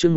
chương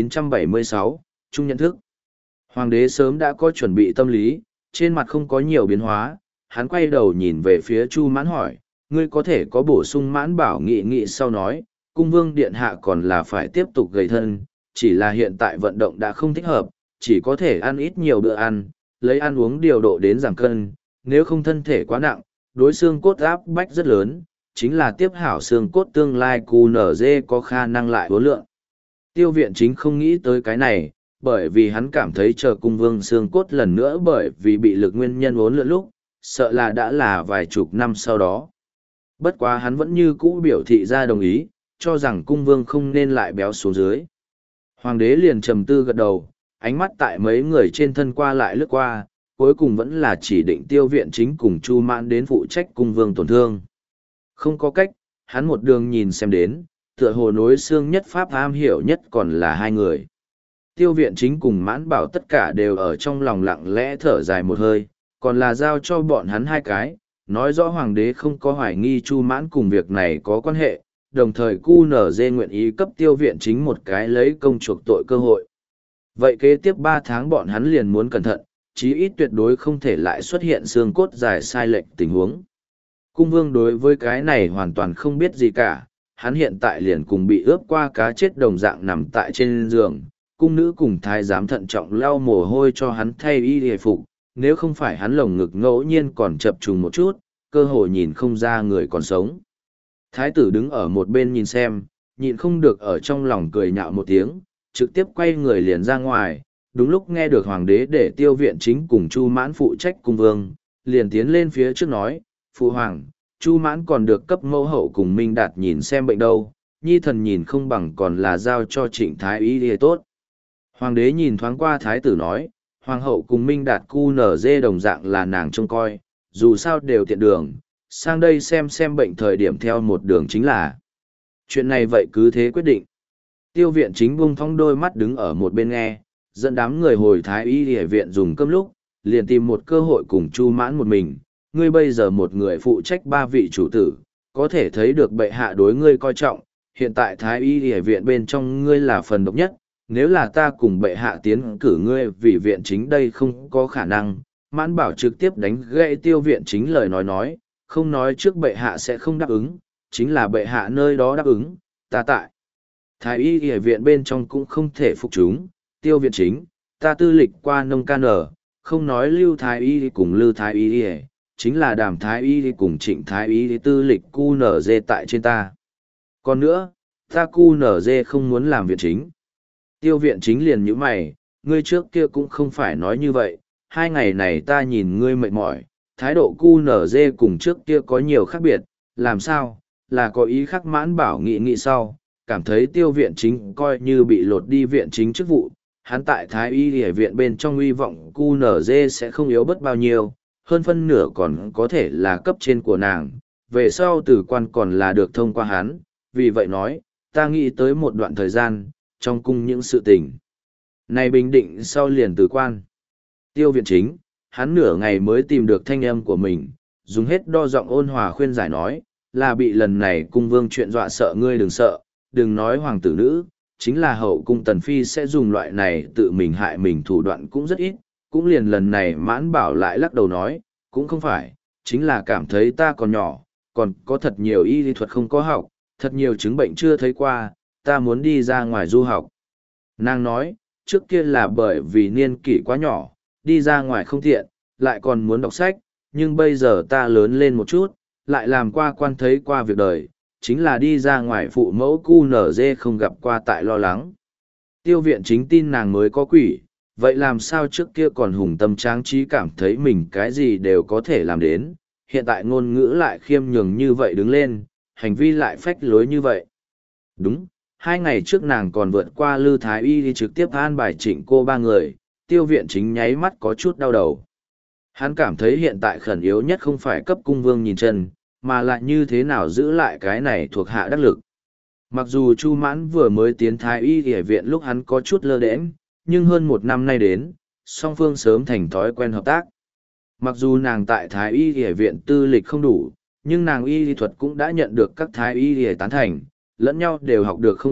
1976, Trung nhận thức. Hoàng đế sớm đã có chuẩn bị tâm lý, trên mặt không có nhiều biến hóa, hắn quay đầu nhìn về phía Chu Mãn hỏi, ngươi có thể có bổ sung Mãn Bảo nghị nghị sau nói, cung vương điện hạ còn là phải tiếp tục gầy thân, chỉ là hiện tại vận động đã không thích hợp, chỉ có thể ăn ít nhiều bữa ăn, lấy ăn uống điều độ đến giảm cân, nếu không thân thể quá nặng, đối xương cốt áp bách rất lớn, chính là tiếp hảo xương cốt tương lai QNZ có khả năng lại hối lượng. Tiêu viện chính không nghĩ tới cái này, bởi vì hắn cảm thấy chờ cung vương xương cốt lần nữa bởi vì bị lực nguyên nhân uốn lượn lúc, sợ là đã là vài chục năm sau đó. Bất quá hắn vẫn như cũ biểu thị ra đồng ý, cho rằng cung vương không nên lại béo xuống dưới. Hoàng đế liền trầm tư gật đầu, ánh mắt tại mấy người trên thân qua lại lướt qua, cuối cùng vẫn là chỉ định Tiêu viện chính cùng Chu Mãn đến phụ trách cung vương tổn thương. Không có cách, hắn một đường nhìn xem đến, tựa hồ nối xương nhất pháp am hiểu nhất còn là hai người. Tiêu viện chính cùng Mãn Bảo tất cả đều ở trong lòng lặng lẽ thở dài một hơi, còn là giao cho bọn hắn hai cái, nói rõ hoàng đế không có hoài nghi Chu Mãn cùng việc này có quan hệ, đồng thời QNZ nguyện ý cấp tiêu viện chính một cái lấy công chuộc tội cơ hội. Vậy kế tiếp 3 tháng bọn hắn liền muốn cẩn thận, chí ít tuyệt đối không thể lại xuất hiện xương cốt dài sai lệch tình huống. Cung vương đối với cái này hoàn toàn không biết gì cả, hắn hiện tại liền cùng bị ướp qua cá chết đồng dạng nằm tại trên giường, cung nữ cùng thái giám thận trọng lau mồ hôi cho hắn thay y hề phục, nếu không phải hắn lồng ngực ngẫu nhiên còn chập trùng một chút, cơ hội nhìn không ra người còn sống. Thái tử đứng ở một bên nhìn xem, nhịn không được ở trong lòng cười nhạo một tiếng, trực tiếp quay người liền ra ngoài, đúng lúc nghe được hoàng đế để tiêu viện chính cùng Chu Mãn phụ trách cung vương, liền tiến lên phía trước nói, phụ hoàng, Chu Mãn còn được cấp mẫu hậu cùng Minh Đạt nhìn xem bệnh đâu, nhi thần nhìn không bằng còn là giao cho Trịnh Thái y thì tốt. Hoàng đế nhìn thoáng qua thái tử nói, hoàng hậu cùng Minh Đạt QNZ đồng dạng là nàng trông coi, dù sao đều tiện đường, sang đây xem bệnh thời điểm theo một đường chính là. Chuyện này vậy cứ thế quyết định. Tiêu viện chính buông thong đôi mắt đứng ở một bên nghe, dẫn đám người hồi thái y y viện dùng cơm lúc, liền tìm một cơ hội cùng Chu Mãn một mình, ngươi bây giờ một người phụ trách 3 vị chủ tử, có thể thấy được bệ hạ đối ngươi coi trọng, hiện tại thái y y viện bên trong ngươi là phần độc nhất, nếu là ta cùng bệ hạ tiến cử ngươi vì viện chính đây không có khả năng. Mãn Bảo trực tiếp đánh gãy tiêu viện chính lời nói, không nói trước bệ hạ sẽ không đáp ứng, chính là bệ hạ nơi đó đáp ứng, ta tại. Thái y y viện bên trong cũng không thể phục chúng, tiêu viện chính, ta tư lịch qua nông can ở, không nói lưu thái y cùng lưu thái y, chính là đàm thái y cùng trịnh thái y tư lịch QNZ tại trên ta. Còn nữa, ta QNZ không muốn làm viện chính. Tiêu viện chính liền như mày, ngươi trước kia cũng không phải nói như vậy, 2 ngày này ta nhìn ngươi mệt mỏi, thái độ QNZ cùng trước kia có nhiều khác biệt, làm sao, là có ý khác. Mãn Bảo nghị sau, cảm thấy tiêu viện chính coi như bị lột đi viện chính chức vụ, hắn tại thái y y viện bên trong uy vọng QNZ sẽ không yếu bất bao nhiêu, hơn phân nửa còn có thể là cấp trên của nàng, về sau tử quan còn là được thông qua hắn, vì vậy nói, ta nghĩ tới một đoạn thời gian, trong cung những sự tình này bình định sau liền tử quan. Tiêu viện chính, hắn nửa ngày mới tìm được thanh âm của mình, dùng hết đo giọng ôn hòa khuyên giải nói, là bị lần này cung vương chuyện dọa sợ, ngươi đừng sợ, đừng nói hoàng tử nữ, chính là hậu cung tần phi sẽ dùng loại này tự mình hại mình thủ đoạn cũng rất ít, cũng liền lần này. Mãn Bảo lại lắc đầu nói, cũng không phải, chính là cảm thấy ta còn nhỏ, còn có thật nhiều y lý thuật không có học, thật nhiều chứng bệnh chưa thấy qua, ta muốn đi ra ngoài du học. Nàng nói, trước kia là bởi vì niên kỷ quá nhỏ, đi ra ngoài không tiện, lại còn muốn đọc sách, nhưng bây giờ ta lớn lên một chút, lại làm qua quan thấy qua việc đời, chính là đi ra ngoài phụ mẫu QNZ không gặp qua tại lo lắng. Tiêu viện chính tin nàng mới có quỷ, vậy làm sao trước kia còn hùng tâm tráng trí cảm thấy mình cái gì đều có thể làm đến, hiện tại ngôn ngữ lại khiêm nhường như vậy đứng lên, hành vi lại phách lối như vậy. Đúng, 2 ngày trước nàng còn vượt qua Lư Thái Y đi trực tiếp an bài Trịnh cô 3 người, tiêu viện chính nháy mắt có chút đau đầu. Hắn cảm thấy hiện tại khẩn yếu nhất không phải cấp cung vương nhìn chân, mà lại như thế nào giữ lại cái này thuộc hạ đắc lực. Mặc dù Chu Mãn vừa mới tiến Thái Y y viện lúc hắn có chút lơ đễnh, nhưng hơn 1 năm nay đến, song phương sớm thành thói quen hợp tác. Mặc dù nàng tại Thái Y y viện tư lịch không đủ, nhưng nàng y lý thuật cũng đã nhận được các Thái Y y tán thành, lẫn nhau đều học được không ít,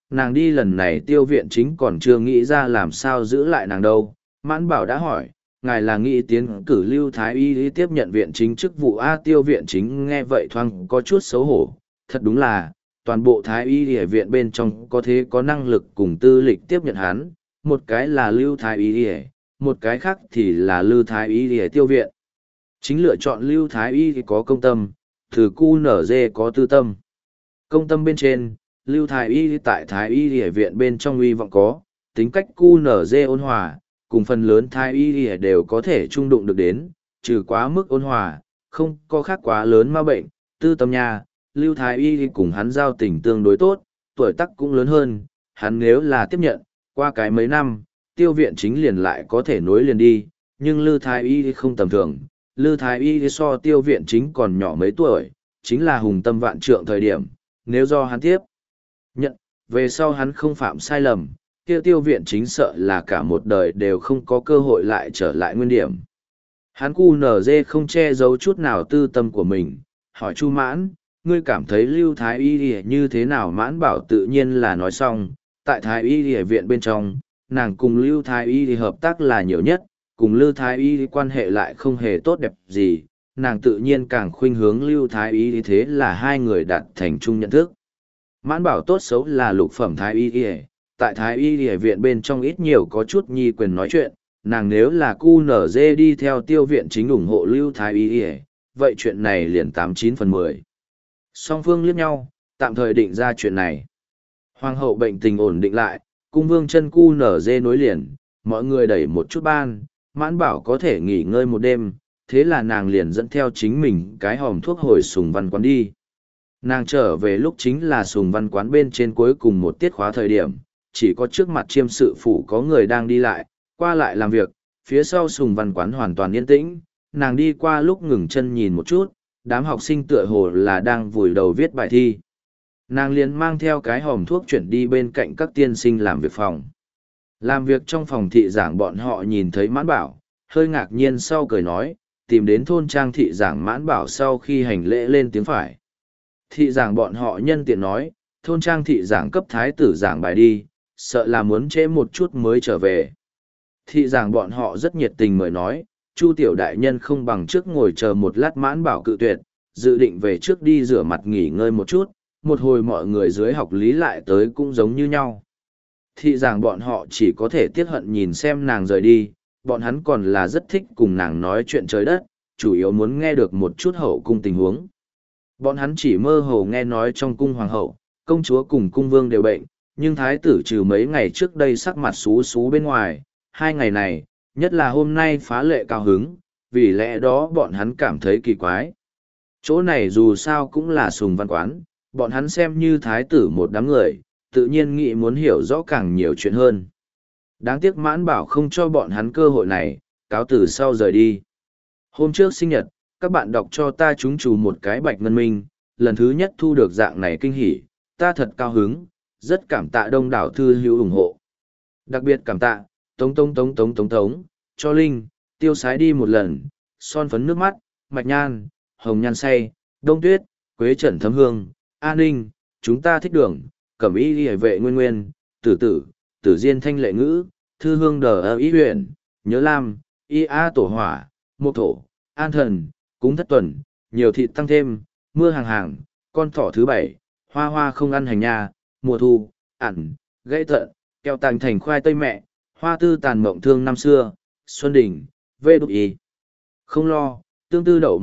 nàng đi lần này Tiêu Viện Chính còn chưa nghĩ ra làm sao giữ lại nàng đâu. Mãn Bảo đã hỏi, ngài là nghĩ tiến cử Lưu Thái Y tiếp nhận Viện Chính chức vụ A? Tiêu Viện Chính nghe vậy thoáng có chút xấu hổ, thật đúng là, toàn bộ Thái Y ở viện bên trong có thế có năng lực cùng tư lịch tiếp nhận hắn, một cái là Lưu Thái Y, một cái khác thì là Lưu Thái Y Tiêu Viện. Chính lựa chọn Lưu Thái Y có công tâm, từ cu nở dê có tư tâm. Công tâm bên trên, Lưu Thái Y tại Thái Y ở viện bên trong uy vọng có, tính cách cu nở dê ôn hòa, cùng phần lớn Thái Y đều có thể trung đụng được đến, trừ quá mức ôn hòa, không có khác quá lớn ma bệnh. Tư tâm nha, Lưu Thái Y cùng hắn giao tình tương đối tốt, tuổi tác cũng lớn hơn, hắn nếu là tiếp nhận, qua cái mấy năm, Tiêu Viện Chính liền lại có thể nối liền đi, nhưng Lưu Thái Y không tầm thường, Lưu Thái Y so Tiêu Viện Chính còn nhỏ mấy tuổi, chính là hùng tâm vạn trượng thời điểm, nếu do hắn tiếp nhận, về sau hắn không phạm sai lầm, kia Tiêu Viện Chính sợ là cả một đời đều không có cơ hội lại trở lại nguyên điểm. Hắn cu nở dê không che giấu chút nào tư tâm của mình, hỏi Chu Mãn, ngươi cảm thấy Lưu Thái Y như thế nào? Mãn Bảo tự nhiên là nói xong, tại Thái Y viện bên trong, nàng cùng Lưu Thái Y hợp tác là nhiều nhất, cùng Lưu Thái Y quan hệ lại không hề tốt đẹp gì, nàng tự nhiên càng khuynh hướng Lưu Thái Y, thế là hai người đạt thành chung nhận thức. Mãn Bảo tốt xấu là lục phẩm Thái Y, tại Thái Y viện bên trong ít nhiều có chút nhi quyền nói chuyện, nàng nếu là cu nở dê đi theo Tiêu Viện Chính ủng hộ Lưu Thái Y, vậy chuyện này liền 89/10. Song phương liếc nhau, tạm thời định ra chuyện này. Hoàng hậu bệnh tình ổn định lại, cung vương chân cu nở dê nối liền, mọi người đẩy một chút ban, Mãn Bảo có thể nghỉ ngơi một đêm, thế là nàng liền dẫn theo chính mình cái hòm thuốc hồi Sùng Văn Quán đi. Nàng trở về lúc chính là Sùng Văn Quán bên trên cuối cùng một tiết khóa thời điểm, chỉ có trước mặt chiêm sự phủ có người đang đi lại, qua lại làm việc, phía sau Sùng Văn Quán hoàn toàn yên tĩnh, nàng đi qua lúc ngừng chân nhìn một chút, đám học sinh tựa hồ là đang vùi đầu viết bài thi. Nàng liền mang theo cái hòm thuốc chuyển đi bên cạnh các tiên sinh làm việc phòng. Làm việc trong phòng thị giảng bọn họ nhìn thấy Mãn Bảo, hơi ngạc nhiên sau cười nói, tìm đến thôn trang thị giảng. Mãn Bảo sau khi hành lễ lên tiếng phải. Thị giảng bọn họ nhân tiện nói, thôn trang thị giảng cấp thái tử giảng bài đi, sợ là muốn trễ một chút mới trở về. Thị giảng bọn họ rất nhiệt tình mời nói, Chu tiểu đại nhân không bằng trước ngồi chờ một lát. Mãn Bảo cự tuyệt, dự định về trước đi rửa mặt nghỉ ngơi một chút, một hồi mọi người dưới học lý lại tới cũng giống như nhau. Thị giảng bọn họ chỉ có thể tiếc hận nhìn xem nàng rời đi, bọn hắn còn là rất thích cùng nàng nói chuyện trời đất, chủ yếu muốn nghe được một chút hậu cung tình huống. Bọn hắn chỉ mơ hồ nghe nói trong cung hoàng hậu, công chúa cùng cung vương đều bệnh, nhưng thái tử trừ mấy ngày trước đây sắc mặt xú xú bên ngoài, 2 ngày này, nhất là hôm nay phá lệ cao hứng, vì lẽ đó bọn hắn cảm thấy kỳ quái. Chỗ này dù sao cũng là Sùng Văn Quán, bọn hắn xem như thái tử một đám người, tự nhiên nghĩ muốn hiểu rõ càng nhiều chuyện hơn. Đáng tiếc Mãn Bảo không cho bọn hắn cơ hội này, cáo từ sau rời đi. Hôm trước sinh nhật, các bạn đọc cho ta trúng chủ một cái bạch ngân minh, lần thứ nhất thu được dạng này kinh hỉ, ta thật cao hứng, rất cảm tạ đông đảo thư hữu ủng hộ. Đặc biệt cảm tạ, tống, cho Linh, tiêu sái đi một lần, son phấn nước mắt, mạch nhan, hồng nhan say, đông tuyết, quế trần thấm hương, an ninh, chúng ta thích đường, cẩm y hề vệ nguyên, tử diên thanh lệ ngữ, thư hương đờ ý huyện, nhớ lam, y a tổ hỏa, mộc thổ, an thần, cúng thất tuần, nhiều thịt tăng thêm, mưa hàng, con thỏ thứ 7, hoa không ăn hành nha, mùa thu, ẩn, gãy tận, keo tàng thành khoai tây mẹ, hoa tư tàn mộng thương năm xưa, xuân đình, vê đục y. Không lo, tương tư đậu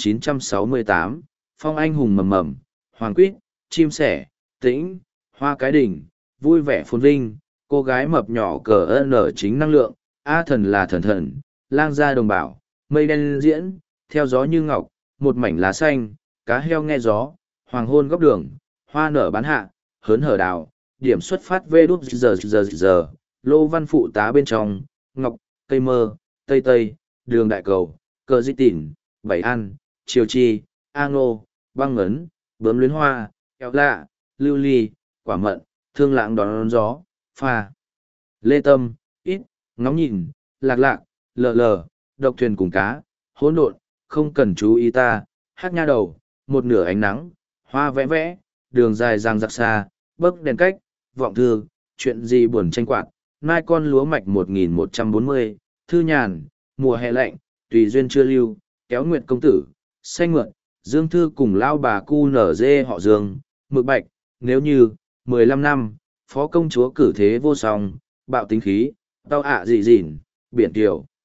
1968, phong anh hùng mầm, hoàng quýt, chim sẻ, tĩnh, hoa cái đỉnh, vui vẻ phồn vinh, cô gái mập nhỏ cờ nở chính năng lượng, a thần là thần, lang gia đồng bảo, mây đen diễn, theo gió như ngọc, một mảnh lá xanh, cá heo nghe gió, hoàng hôn góc đường, hoa nở bán hạ, hớn hở đào, điểm xuất phát vê đút giờ, lô văn phụ tá bên trong, ngọc, cây mơ, tây, đường đại cầu, cờ di tỉn, bảy an, triều chi, a ngô, băng ấn, bướm luyến hoa, kẹo lạ, lưu ly, quả mận, thương lãng đón gió, pha, lê tâm, ít, ngóng nhìn, lạc, lờ, độc thuyền cùng cá, hỗn độn, không cần chú ý ta, hát nha đầu, một nửa ánh nắng, hoa vẽ, đường dài răng rạc xa, bấc đèn cách, vọng thư, chuyện gì buồn tranh quạt, nai con lúa mạch 1140, thư nhàn, mùa hè lạnh, tùy duyên chưa lưu, kéo nguyệt công tử, xanh mượn, dương thư cùng lao bà cu nở dê họ dương, mực bạch, nếu như, 15 năm, phó công chúa cử thế vô song, bạo tính khí, tao ạ dị dịn, biển tiểu.